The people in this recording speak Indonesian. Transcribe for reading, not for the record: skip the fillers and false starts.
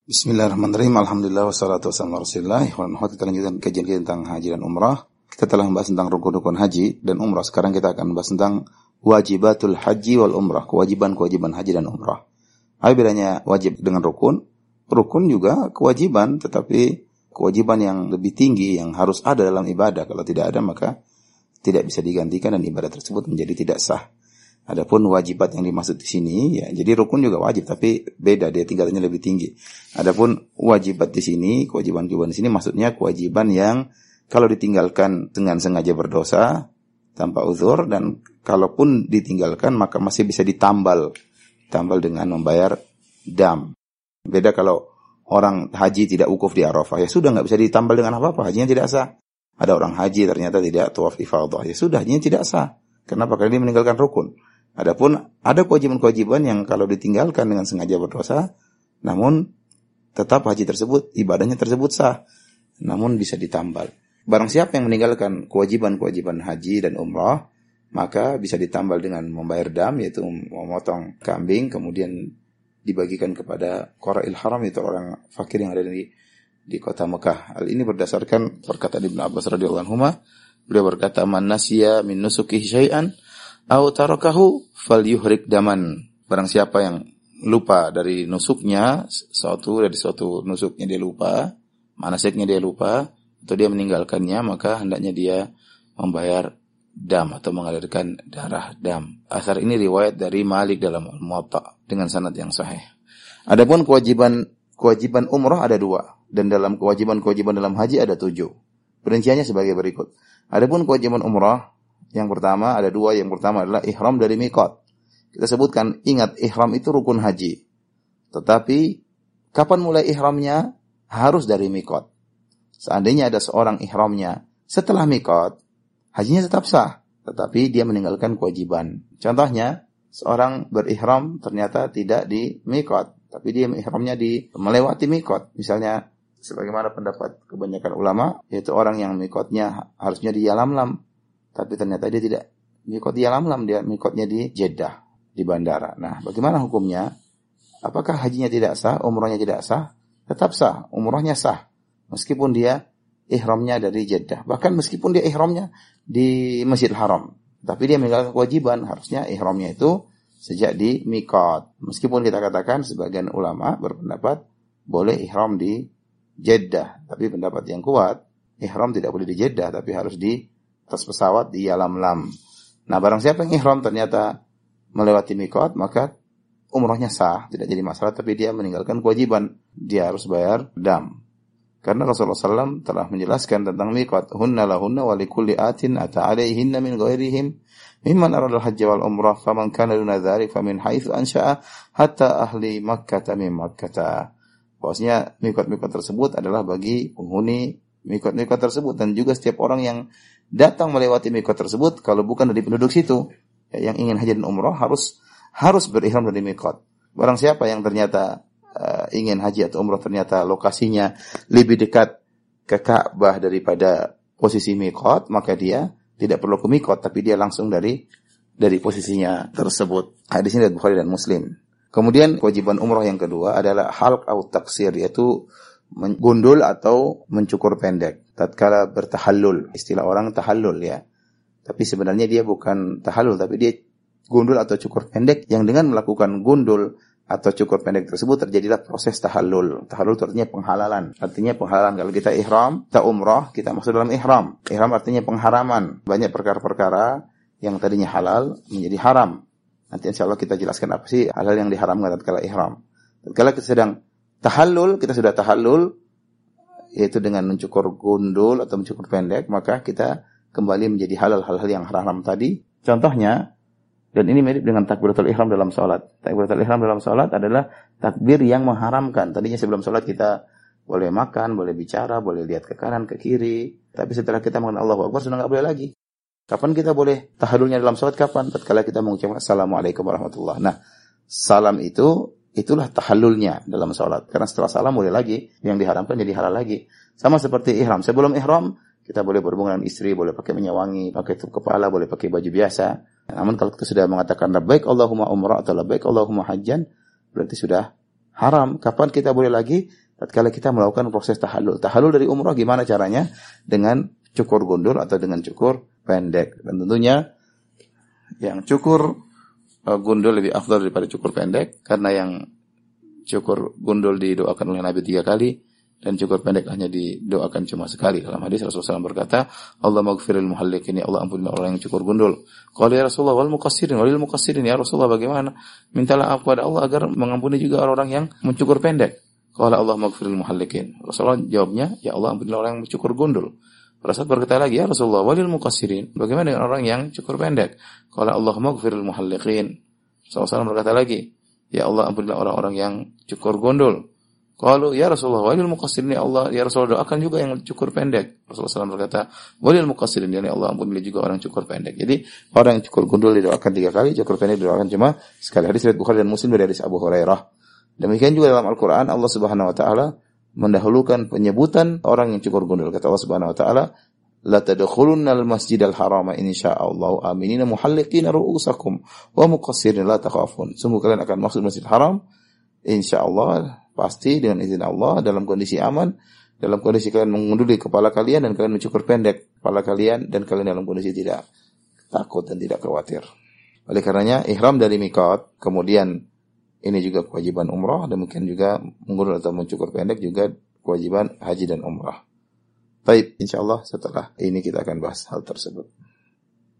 Bismillahirrahmanirrahim. Alhamdulillah wassalatu wassalamu ala Rasulillah. Kita lanjutkan kajian kita tentang haji dan umrah. Kita telah membahas tentang rukun-rukun haji dan umrah. Sekarang kita akan membahas tentang wajibatul haji wal umrah, kewajiban-kewajiban haji dan umrah. Apa bedanya wajib dengan rukun? Rukun juga kewajiban, tetapi kewajiban yang lebih tinggi yang harus ada dalam ibadah. Kalau tidak ada maka tidak bisa digantikan dan ibadah tersebut menjadi tidak sah. Adapun wajibat yang dimaksud di sini, ya, jadi rukun juga wajib, tapi beda, dia tingkatannya lebih tinggi. Adapun wajibat di sini, kewajiban-kewajiban di sini maksudnya kewajiban yang kalau ditinggalkan dengan sengaja berdosa tanpa uzur, dan kalaupun ditinggalkan maka masih bisa ditambal dengan membayar dam. Beda kalau orang haji tidak wukuf di Arafah, ya sudah nggak bisa ditambal dengan apa-apa, hajinya tidak sah. Ada orang haji ternyata tidak tawaf ifadah, ya sudah hajinya tidak sah. Kenapa? Karena dia meninggalkan rukun. Adapun ada kewajiban-kewajiban yang kalau ditinggalkan dengan sengaja berdosa, namun tetap haji tersebut, ibadahnya tersebut sah, namun bisa ditambal. Barang siapa yang meninggalkan kewajiban-kewajiban haji dan umrah, maka bisa ditambal dengan membayar dam, yaitu memotong kambing, kemudian dibagikan kepada Qura'il Haram, itu orang fakir yang ada di kota Mekah. Hal ini berdasarkan perkataan Ibnu Abbas radhiyallahu anhu. Beliau berkata, "Man nasiya min nusukihi syai'an aw tarakahu falyuhrik daman." Barang siapa yang lupa dari nusuknya, dari suatu nusuknya dia lupa, manasiknya dia lupa, atau dia meninggalkannya, maka hendaknya dia membayar dam atau mengalirkan darah dam. Asar ini riwayat dari Malik dalam Al-Muwatta dengan sanad yang sahih. Adapun kewajiban umrah ada 2, dan dalam kewajiban dalam haji ada 7. Perinciannya sebagai berikut. Adapun kewajiban umrah, yang pertama ada 2. Yang pertama adalah ihram dari miqat. Kita sebutkan, ingat, ihram itu rukun haji. Tetapi kapan mulai ihramnya? Harus dari miqat. Seandainya ada seorang ihramnya setelah miqat, hajinya tetap sah, tetapi dia meninggalkan kewajiban. Contohnya, seorang berihram ternyata tidak di miqat, tapi dia ihramnya melewati miqat. Misalnya, sebagaimana pendapat kebanyakan ulama, yaitu orang yang miqatnya harusnya di Yalamlam, tapi ternyata dia tidak miqat di Yalamlam, dia miqatnya di Jeddah, di bandara. Nah, bagaimana hukumnya? Apakah hajinya tidak sah, umrahnya tidak sah? Tetap sah, umrahnya sah, meskipun dia ihramnya dari Jeddah. Bahkan meskipun dia ihramnya di Masjidil Haram, tapi dia meninggalkan kewajiban, harusnya ihramnya itu sejak di miqat. Meskipun kita katakan sebagian ulama berpendapat boleh ihram di Jeddah, tapi pendapat yang kuat, ihram tidak boleh di Jeddah, tapi harus di atas pesawat di Yalamlam. Nah, barang siapa yang ihram ternyata melewati miqat, maka umrahnya sah, tidak jadi masalah, tapi dia meninggalkan kewajiban, dia harus bayar dam. Karena Rasulullah SAW telah menjelaskan tentang miqat, hunna lahunna wa likulli atin ata alaihinna min ghairihim mimman aradal hajja wal umrah faman kana duna dzalik famin haitsu ansha'a hatta ahli Makkah min Makkah. Bahwasanya miqat-miqat tersebut adalah bagi penghuni miqat-miqat tersebut, dan juga setiap orang yang datang melewati miqat tersebut, kalau bukan dari penduduk situ, yang ingin haji dan umrah harus berihram dari miqat. Barang siapa yang ternyata ingin haji atau umrah ternyata lokasinya lebih dekat ke Ka'bah daripada posisi miqat, maka dia tidak perlu ke miqat, tapi dia langsung dari posisinya tersebut. Hadis ini dari Bukhari dan Muslim. Kemudian kewajiban umrah yang kedua adalah halq atau taksir, yaitu menggundul atau mencukur pendek tatkala bertahallul. Istilah orang tahallul, ya. Tapi sebenarnya dia bukan tahallul, tapi dia gundul atau cukur pendek, yang dengan melakukan gundul atau cukur pendek tersebut terjadilah proses tahallul. Tahallul itu artinya penghalalan. Artinya penghalalan. Kalau kita ihram, kita umrah, kita masuk dalam ihram. Ihram artinya pengharaman. Banyak perkara-perkara yang tadinya halal menjadi haram. Nanti insyaallah kita jelaskan apa sih hal-hal yang diharamkan tatkala ihram. Tatkala kita sedang tahallul, kita sudah tahallul, yaitu dengan mencukur gundul atau mencukur pendek, maka kita kembali menjadi halal hal-hal yang haram tadi. Contohnya, dan ini mirip dengan takbiratul ihram dalam salat. Takbiratul ihram dalam salat adalah takbir yang mengharamkan. Tadinya sebelum salat kita boleh makan, boleh bicara, boleh lihat ke kanan, ke kiri. Tapi setelah kita mengatakan Allahu Akbar, sudah enggak boleh lagi. Kapan kita boleh tahallulnya dalam salat? Kapan? Tatkala kita mengucapkan Assalamualaikum warahmatullahi. Nah, salam itulah tahallulnya dalam salat. Karena setelah salam boleh lagi, yang diharamkan jadi halal lagi. Sama seperti ihram. Sebelum ihram, kita boleh berhubungan dengan istri, boleh pakai minyak wangi, pakai tutup kepala, boleh pakai baju biasa. Namun kalau kita sudah mengatakan labbaik Allahumma umrah atau labbaik Allahumma hajjan, berarti sudah haram. Kapan kita boleh lagi? Tatkala kita melakukan proses tahallul. Tahallul dari umrah gimana caranya? Dengan cukur gundul atau dengan cukur pendek. Dan tentunya yang cukur gundul lebih afdal daripada cukur pendek, karena yang cukur gundul didoakan oleh Nabi 3 kali dan cukur pendek hanya didoakan cuma sekali. Dalam hadis Rasulullah SAW berkata, Allah maghfiril muhalliqin, ya Allah ampunilah orang yang cukur gundul. Qala ya Rasulullah wal muqassirin, walil muqassirin, ya Rasulullah bagaimana? Mintalah kepada Allah agar mengampuni juga orang-orang yang mencukur pendek. Qala Allah maghfiril muhalliqin. Rasulullah jawabnya, ya Allah ampunilah orang yang mencukur gundul. Pada saat berkata lagi, ya Rasulullah walil muqassirin, bagaimana dengan orang yang cukur pendek? Qala Allah maghfiril muhalliqin. Rasulullah SAW berkata lagi, ya Allah ampunilah orang-orang yang cukur gundul. Qalu ya Rasulullah walil muqassirin, ya Allah, ya Rasulullah doakan juga yang cukur pendek. Rasulullah SAW berkata, walil muqassirin, ya Allah ampunilah juga orang cukur pendek. Jadi orang yang cukur gundul didoakan 3 kali, cukur pendek didoakan cuma sekali. Hadis riwayat Bukhari dan Muslim dari hadis Abu Hurairah. Demikian juga dalam Al-Qur'an Allah Subhanahu wa taala mendahulukan penyebutan orang yang cukur gundul. Kata Allah Subhanahu wa taala, la tadkhulunnal masjidal harama insyaallah aminina muhalliqina ru'usakum wa muqassirin la takhafun. Sungguh kalian akan masuk Masjidil Haram insyaallah, pasti dengan izin Allah, dalam kondisi aman, dalam kondisi kalian mengunduli kepala kalian dan kalian mencukur pendek kepala kalian, dan kalian dalam kondisi tidak takut dan tidak khawatir. Oleh karenanya ihram dari miqat, kemudian ini juga kewajiban umrah, demikian juga mengundul atau mencukur pendek juga kewajiban haji dan umrah. Baik, insyaallah setelah ini kita akan bahas hal tersebut.